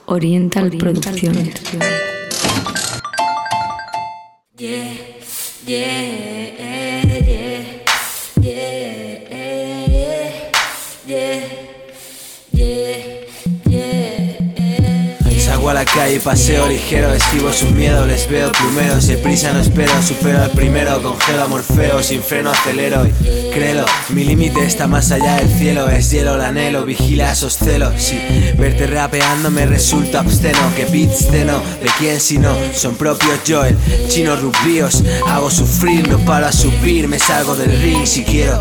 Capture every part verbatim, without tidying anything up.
Oriental, Oriental Producciones. Yeah, yeah, yeah, yeah, yeah, yeah, yeah. Salgo a la calle, paseo ligero, esquivo su miedo, les veo primero, si prisa no espero, supero al primero, congelo a Morfeo, sin freno acelero y créelo, mi límite está más allá del cielo, es hielo el anhelo, vigila esos celos, sí, verte rapeando me resulta obsceno, que beats de no, de quién si no, son propios Joel, chinos rubíos, hago sufrir, no paro a subir, me salgo del ring si quiero.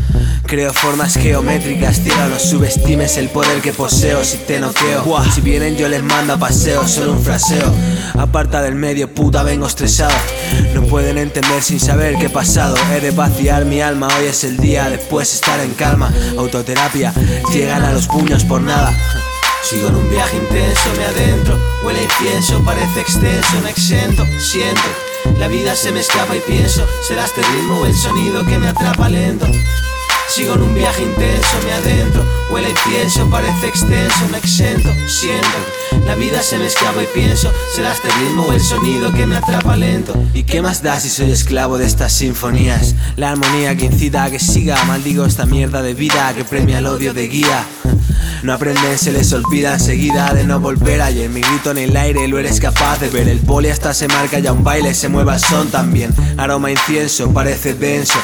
Creo formas geométricas, tira, no subestimes el poder que poseo si te noqueo. Buah. Si vienen yo les mando a paseo, solo un fraseo. Aparta del medio, puta, vengo estresado. No pueden entender sin saber qué he pasado. He de vaciar mi alma, hoy es el día, después estar en calma. Autoterapia, llegan a los puños por nada. Sigo en un viaje intenso, me adentro. Huele a incienso, parece extenso, no exento. Siento, la vida se me escapa y pienso, será este ritmo o el sonido que me atrapa lento. Sigo en un viaje intenso, me adentro. Huele a incienso, parece extenso, no exento. Siento, la vida se me escapa y pienso, será este ritmo o el sonido que me atrapa lento. ¿Y qué más da si soy esclavo de estas sinfonías? La armonía que incita a que siga, maldigo esta mierda de vida que premia el odio de guía. No aprenden, se les olvida enseguida de no volver. Ayer mi grito en el aire, lo eres capaz de ver. El boli hasta se marca ya un baile, se mueva el son también. Aroma incienso, parece denso.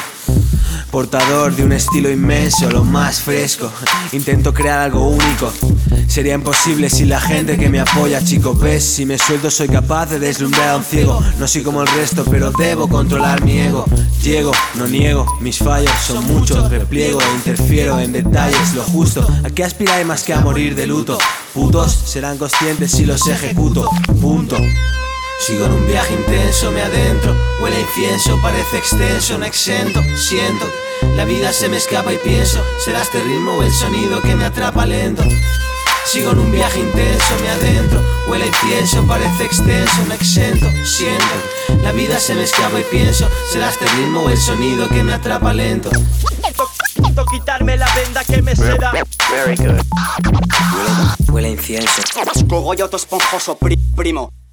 Portador de un estilo inmenso, lo más fresco. Intento crear algo único. Sería imposible sin la gente que me apoya, chico. Ves, si me suelto soy capaz de deslumbrar a un ciego. No soy como el resto, pero debo controlar mi ego. Llego, no niego, mis fallos son muchos. Repliego e interfiero en detalles, lo justo. ¿A qué aspiráis más que a morir de luto? Putos serán conscientes si los ejecuto. Punto. Sigo en un viaje intenso, me adentro. Huele a incienso, parece extenso, no exento. Siento, la vida se me escapa y pienso, será este ritmo o el sonido que me atrapa lento. Sigo en un viaje intenso, me adentro. Huele a incienso, parece extenso, no exento. Siento, la vida se me escapa y pienso, será este ritmo o el sonido que me atrapa lento. Necesito quitarme la venda que me seda. Very good. Huele, huele a incienso. Cogollo esponjoso, pri primo.